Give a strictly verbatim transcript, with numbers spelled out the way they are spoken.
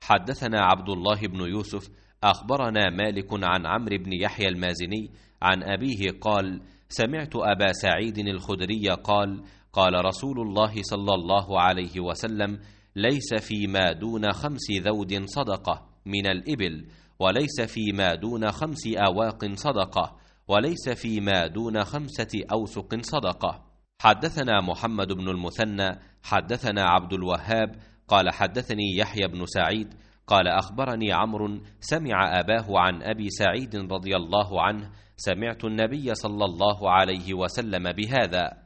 حدثنا عبد الله بن يوسف أخبرنا مالك عن عمرو بن يحيى المازني عن أبيه قال: سمعت أبا سعيد الخدري قال: قال رسول الله صلى الله عليه وسلم: ليس فيما دون خمس ذود صدقة من الإبل، وليس فيما دون خمس أواق صدقة، وليس فيما دون خمسة أوسق صدقة. حدثنا محمد بن المثنى حدثنا عبد الوهاب قال حدثني يحيى بن سعيد قال أخبرني عمرو سمع أباه عن أبي سعيد رضي الله عنه: سمعت النبي صلى الله عليه وسلم بهذا.